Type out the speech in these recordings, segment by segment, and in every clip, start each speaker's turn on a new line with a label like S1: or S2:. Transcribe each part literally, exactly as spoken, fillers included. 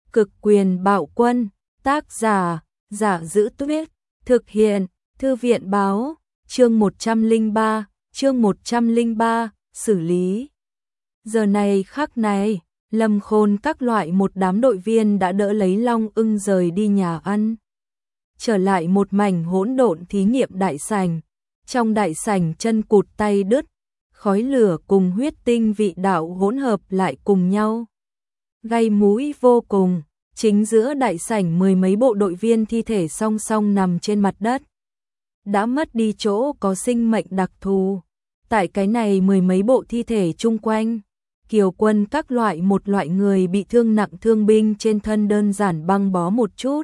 S1: Cực quyền bạo quân, tác giả, Giả Giữ Tuyết, thực hiện, Thư viện báo, chương một trăm lẻ ba, chương một trăm lẻ ba, xử lý. Giờ này khắc này, Lâm Khôn các loại một đám đội viên đã đỡ lấy Long Ưng rời đi nhà ăn. Trở lại một mảnh hỗn độn thí nghiệm đại sảnh, trong đại sảnh chân cụt tay đứt, khói lửa cùng huyết tinh vị đạo hỗn hợp lại cùng nhau. Gây mũi vô cùng, chính giữa đại sảnh mười mấy bộ đội viên thi thể song song nằm trên mặt đất. Đã mất đi chỗ có sinh mệnh đặc thù. Tại cái này mười mấy bộ thi thể chung quanh, Kiều Quân các loại một loại người bị thương nặng thương binh trên thân đơn giản băng bó một chút.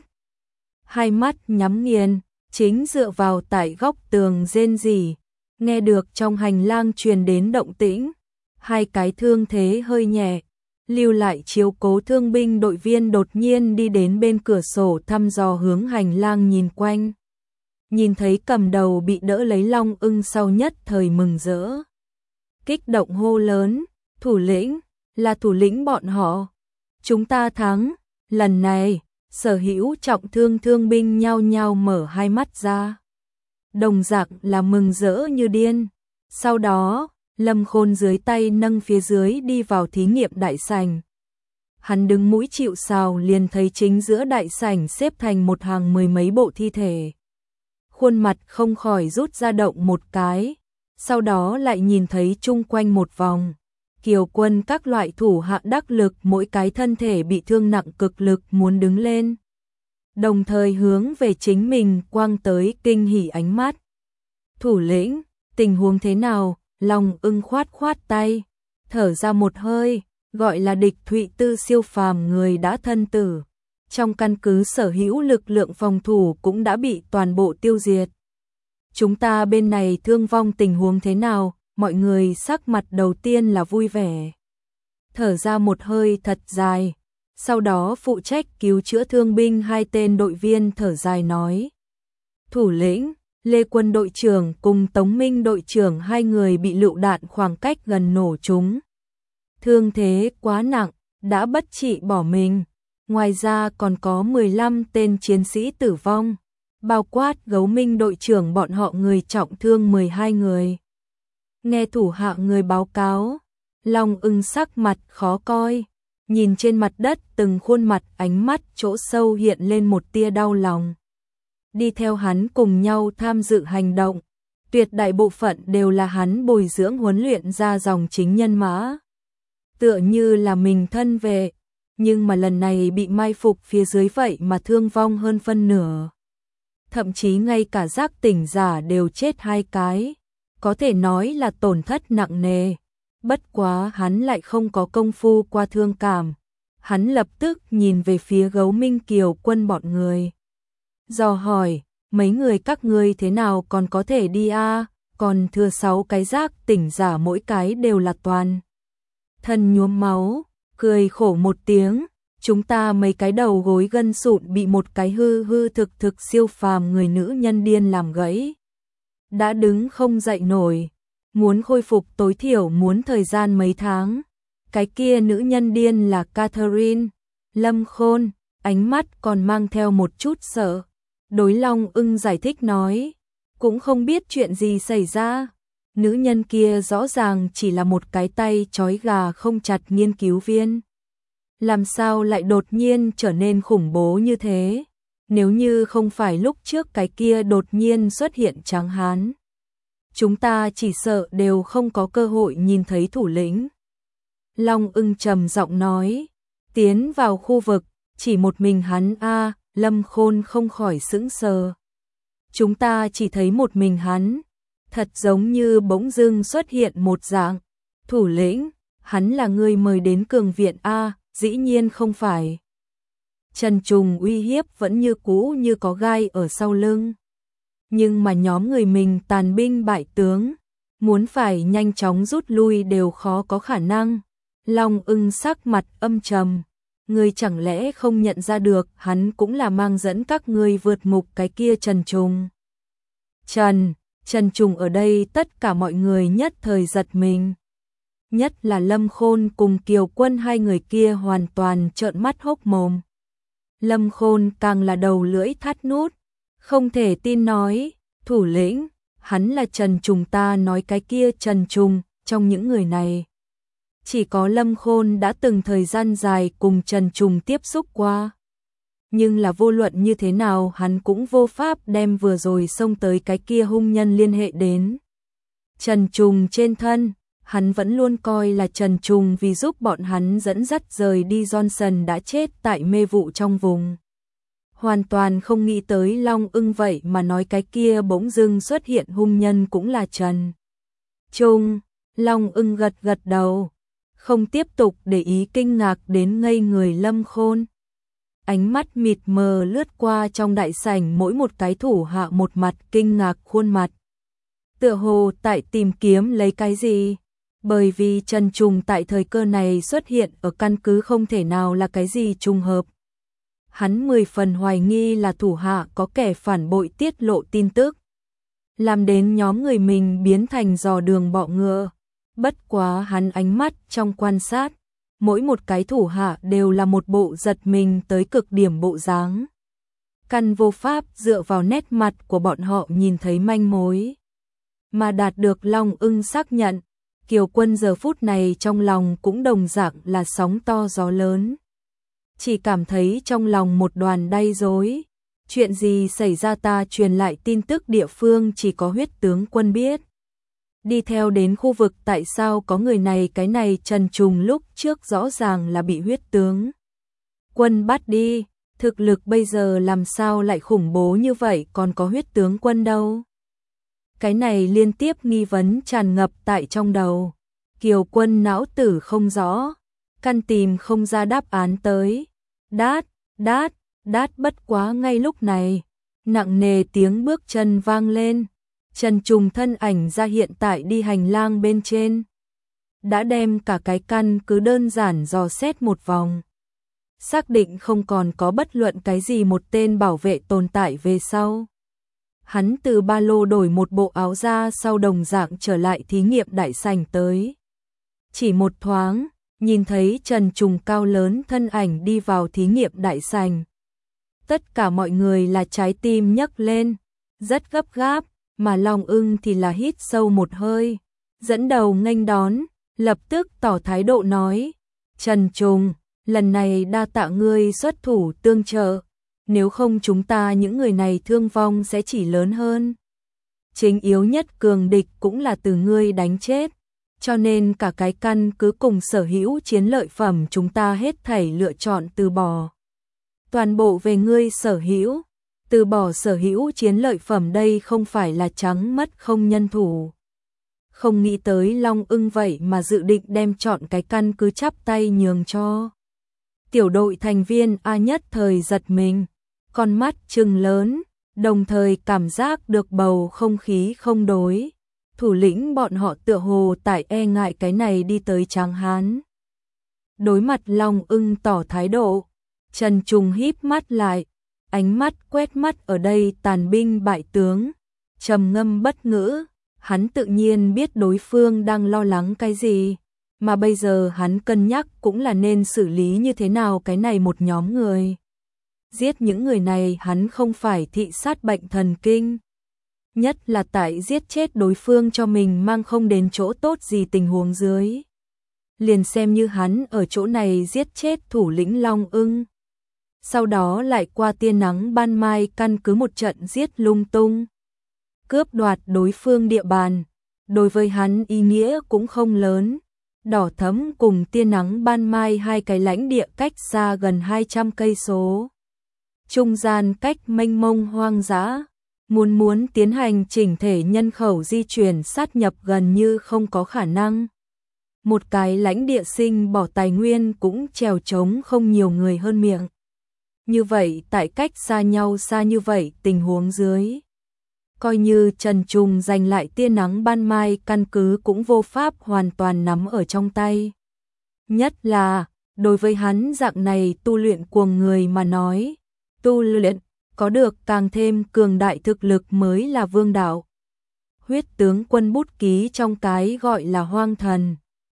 S1: Hai mắt nhắm nghiền, chính dựa vào tại góc tường rên rỉ, nghe được trong hành lang truyền đến động tĩnh. Hai cái thương thế hơi nhẹ, lưu lại chiếu cố thương binh đội viên đột nhiên đi đến bên cửa sổ thăm dò hướng hành lang nhìn quanh. Nhìn thấy cầm đầu bị đỡ lấy Long Ưng sau nhất thời mừng rỡ. Kích động hô lớn, thủ lĩnh, là thủ lĩnh bọn họ. Chúng ta thắng, lần này, sở hữu trọng thương thương binh nhao nhao mở hai mắt ra. Đồng dạng là mừng rỡ như điên. Sau đó, Lâm Khôn dưới tay nâng phía dưới đi vào thí nghiệm đại sảnh. Hắn đứng mũi chịu sào liền thấy chính giữa đại sảnh xếp thành một hàng mười mấy bộ thi thể. Khuôn mặt không khỏi rút ra động một cái, sau đó lại nhìn thấy chung quanh một vòng. Kiều Quân các loại thủ hạ đắc lực mỗi cái thân thể bị thương nặng cực lực muốn đứng lên. Đồng thời hướng về chính mình quang tới kinh hỉ ánh mắt. Thủ lĩnh, tình huống thế nào? Long Ưng khoát khoát tay, thở ra một hơi, gọi là địch Thụy Tư siêu phàm người đã thân tử. Trong căn cứ sở hữu lực lượng phòng thủ cũng đã bị toàn bộ tiêu diệt. Chúng ta bên này thương vong tình huống thế nào? Mọi người sắc mặt đầu tiên là vui vẻ. Thở ra một hơi thật dài. Sau đó phụ trách cứu chữa thương binh hai tên đội viên thở dài nói. Thủ lĩnh, Lê Quân đội trưởng cùng Tống Minh đội trưởng hai người bị lựu đạn khoảng cách gần nổ trúng. Thương thế quá nặng, đã bất trị bỏ mình. Ngoài ra còn có mười lăm tên chiến sĩ tử vong, bao quát Gấu Minh đội trưởng bọn họ người trọng thương mười hai người. Nghe thủ hạ người báo cáo, Long Ưng sắc mặt khó coi, nhìn trên mặt đất từng khuôn mặt ánh mắt chỗ sâu hiện lên một tia đau lòng. Đi theo hắn cùng nhau tham dự hành động, tuyệt đại bộ phận đều là hắn bồi dưỡng huấn luyện ra dòng chính nhân mã. Tựa như là mình thân vệ, nhưng mà lần này bị mai phục phía dưới vậy mà thương vong hơn phân nửa. Thậm chí ngay cả giác tỉnh giả đều chết hai cái, có thể nói là tổn thất nặng nề. Bất quá hắn lại không có công phu qua thương cảm. Hắn lập tức nhìn về phía Gấu Minh Kiều Quân bọn người. Dò hỏi, mấy người các ngươi thế nào còn có thể đi a? À? Còn thừa sáu cái giác tỉnh giả mỗi cái đều là toàn thân nhuốm máu, cười khổ một tiếng. Chúng ta mấy cái đầu gối gân sụn bị một cái hư hư thực thực siêu phàm người nữ nhân điên làm gãy. Đã đứng không dậy nổi, muốn khôi phục tối thiểu muốn thời gian mấy tháng. Cái kia nữ nhân điên là Catherine. Lâm Khôn, ánh mắt còn mang theo một chút sợ. Đối Long Ưng giải thích nói, cũng không biết chuyện gì xảy ra. Nữ nhân kia rõ ràng chỉ là một cái tay trói gà không chặt nghiên cứu viên. Làm sao lại đột nhiên trở nên khủng bố như thế? Nếu như không phải lúc trước cái kia đột nhiên xuất hiện tráng hán, chúng ta chỉ sợ đều không có cơ hội nhìn thấy thủ lĩnh. Long Ưng trầm giọng nói, tiến vào khu vực, chỉ một mình hắn a. Lâm Khôn không khỏi sững sờ. Chúng ta chỉ thấy một mình hắn, thật giống như bỗng dưng xuất hiện một dạng. Thủ lĩnh, hắn là người mời đến cường viện a? Dĩ nhiên không phải. Trần Trùng uy hiếp vẫn như cũ như có gai ở sau lưng. Nhưng mà nhóm người mình tàn binh bại tướng, muốn phải nhanh chóng rút lui đều khó có khả năng. Long Ưng sắc mặt âm trầm. Ngươi chẳng lẽ không nhận ra được hắn cũng là mang dẫn các ngươi vượt ngục cái kia Trần Trùng. Trần, Trần Trùng ở đây tất cả mọi người nhất thời giật mình. Nhất là Lâm Khôn cùng Kiều Quân hai người kia hoàn toàn trợn mắt hốc mồm. Lâm Khôn càng là đầu lưỡi thắt nút, không thể tin nói, thủ lĩnh, hắn là Trần Trùng, ta nói cái kia Trần Trùng, trong những người này. Chỉ có Lâm Khôn đã từng thời gian dài cùng Trần Trùng tiếp xúc qua. Nhưng là vô luận như thế nào hắn cũng vô pháp đem vừa rồi xông tới cái kia hung nhân liên hệ đến Trần Trùng trên thân. Hắn vẫn luôn coi là Trần Trùng vì giúp bọn hắn dẫn dắt rời đi Johnson đã chết tại mê vụ trong vùng. Hoàn toàn không nghĩ tới Long Ưng vậy mà nói cái kia bỗng dưng xuất hiện hung nhân cũng là Trần Trùng. Long Ưng gật gật đầu, không tiếp tục để ý kinh ngạc đến ngây người Lâm Khôn. Ánh mắt mịt mờ lướt qua trong đại sảnh mỗi một cái thủ hạ một mặt kinh ngạc khuôn mặt. Tựa hồ tại tìm kiếm lấy cái gì? Bởi vì Trần Trùng tại thời cơ này xuất hiện ở căn cứ không thể nào là cái gì trùng hợp. Hắn mười phần hoài nghi là thủ hạ có kẻ phản bội tiết lộ tin tức, làm đến nhóm người mình biến thành giò đường bọ ngựa. Bất quá hắn ánh mắt trong quan sát, mỗi một cái thủ hạ đều là một bộ giật mình tới cực điểm bộ dáng. Căn vô pháp dựa vào nét mặt của bọn họ nhìn thấy manh mối, mà đạt được Long Ưng xác nhận. Kiều Quân giờ phút này trong lòng cũng đồng dạng là sóng to gió lớn. Chỉ cảm thấy trong lòng một đoàn đay rối. Chuyện gì xảy ra, ta truyền lại tin tức địa phương chỉ có Huyết tướng quân biết. Đi theo đến khu vực tại sao có người này, cái này Trần Trùng lúc trước rõ ràng là bị Huyết tướng quân bắt đi. Thực lực bây giờ làm sao lại khủng bố như vậy, còn có Huyết tướng quân đâu? Cái này liên tiếp nghi vấn tràn ngập tại trong đầu. Kiều Quân não tử không rõ, căn tìm không ra đáp án tới. Đát, đát, đát, bất quá ngay lúc này, nặng nề tiếng bước chân vang lên. Trần Trùng thân ảnh ra hiện tại đi hành lang bên trên, đã đem cả cái căn cứ đơn giản dò xét một vòng. Xác định không còn có bất luận cái gì một tên bảo vệ tồn tại về sau. Hắn từ ba lô đổi một bộ áo ra, sau đồng dạng trở lại thí nghiệm đại sảnh tới. Chỉ một thoáng, nhìn thấy Trần Trùng cao lớn thân ảnh đi vào thí nghiệm đại sảnh. Tất cả mọi người là trái tim nhấc lên, rất gấp gáp, mà Long Ưng thì là hít sâu một hơi, dẫn đầu nghênh đón, lập tức tỏ thái độ nói: Trần Trùng, lần này đa tạ ngươi xuất thủ tương trợ. Nếu không chúng ta những người này thương vong sẽ chỉ lớn hơn. Chính yếu nhất cường địch cũng là từ ngươi đánh chết. Cho nên cả cái căn cứ cùng sở hữu chiến lợi phẩm chúng ta hết thảy lựa chọn từ bỏ. Toàn bộ về ngươi sở hữu. Từ bỏ sở hữu chiến lợi phẩm, đây không phải là trắng mất không nhân thủ. Không nghĩ tới Long Ưng vậy mà dự định đem chọn cái căn cứ chắp tay nhường cho tiểu đội thành viên. A nhất thời giật mình, con mắt trừng lớn, đồng thời cảm giác được bầu không khí không đối. Thủ lĩnh bọn họ tựa hồ tại e ngại cái này đi tới tráng hán. Đối mặt Long Ưng tỏ thái độ, Trần Trùng híp mắt lại, ánh mắt quét mắt ở đây tàn binh bại tướng, trầm ngâm bất ngữ. Hắn tự nhiên biết đối phương đang lo lắng cái gì, mà bây giờ hắn cân nhắc cũng là nên xử lý như thế nào cái này một nhóm người. Giết những người này hắn không phải thị sát bệnh thần kinh, nhất là tại giết chết đối phương cho mình mang không đến chỗ tốt gì tình huống dưới. Liền xem như hắn ở chỗ này giết chết thủ lĩnh Long Ưng, sau đó lại qua tia nắng ban mai căn cứ một trận giết lung tung, cướp đoạt đối phương địa bàn, đối với hắn ý nghĩa cũng không lớn. Đỏ Thẫm cùng tia nắng ban mai hai cái lãnh địa cách xa gần hai trăm cây số. Trung gian cách mênh mông hoang dã, muốn muốn tiến hành chỉnh thể nhân khẩu di chuyển sát nhập gần như không có khả năng. Một cái lãnh địa sinh bỏ tài nguyên cũng trèo trống không nhiều người hơn miệng. Như vậy tại cách xa nhau xa như vậy tình huống dưới, coi như Trần Trùng giành lại tia nắng ban mai căn cứ cũng vô pháp hoàn toàn nắm ở trong tay. Nhất là, đối với hắn dạng này tu luyện cuồng người mà nói, tu luyện có được càng thêm cường đại thực lực mới là vương đạo. Huyết tướng quân bút ký trong cái gọi là hoang thần,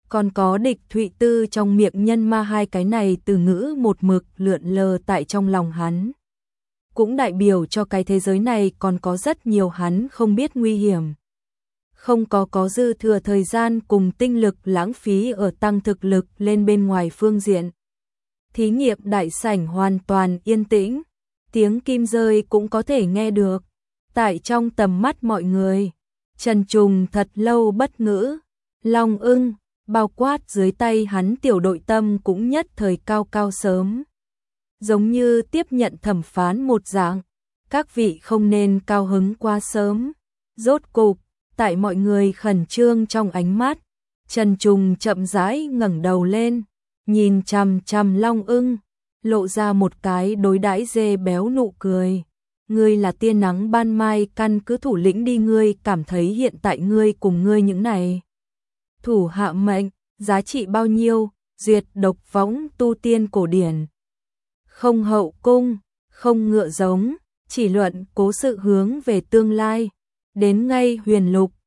S1: Còn có địch thụy tư trong miệng nhân ma, hai cái này từ ngữ một mực lượn lờ tại trong lòng hắn. Cũng đại biểu cho cái thế giới này còn có rất nhiều hắn không biết nguy hiểm. Không có có dư thừa thời gian cùng tinh lực lãng phí ở tăng thực lực lên bên ngoài phương diện. Thí nghiệm đại sảnh hoàn toàn yên tĩnh, tiếng kim rơi cũng có thể nghe được. Tại trong tầm mắt mọi người, Trần Trùng thật lâu bất ngữ, Long Ưng, bao quát dưới tay hắn tiểu đội tâm cũng nhất thời cao cao sớm. Giống như tiếp nhận thẩm phán một dạng, các vị không nên cao hứng quá sớm. Rốt cục, tại mọi người khẩn trương trong ánh mắt, Trần Trùng chậm rãi ngẩng đầu lên, nhìn chằm chằm Long Ưng, lộ ra một cái đối đãi dê béo nụ cười. Ngươi là tia nắng ban mai, căn cứ thủ lĩnh đi, ngươi cảm thấy hiện tại ngươi cùng ngươi những này thủ hạ mệnh, giá trị bao nhiêu? Duyệt độc võng tu tiên cổ điển. Không hậu cung, không ngựa giống, chỉ luận cố sự hướng về tương lai. Đến ngay huyền lục,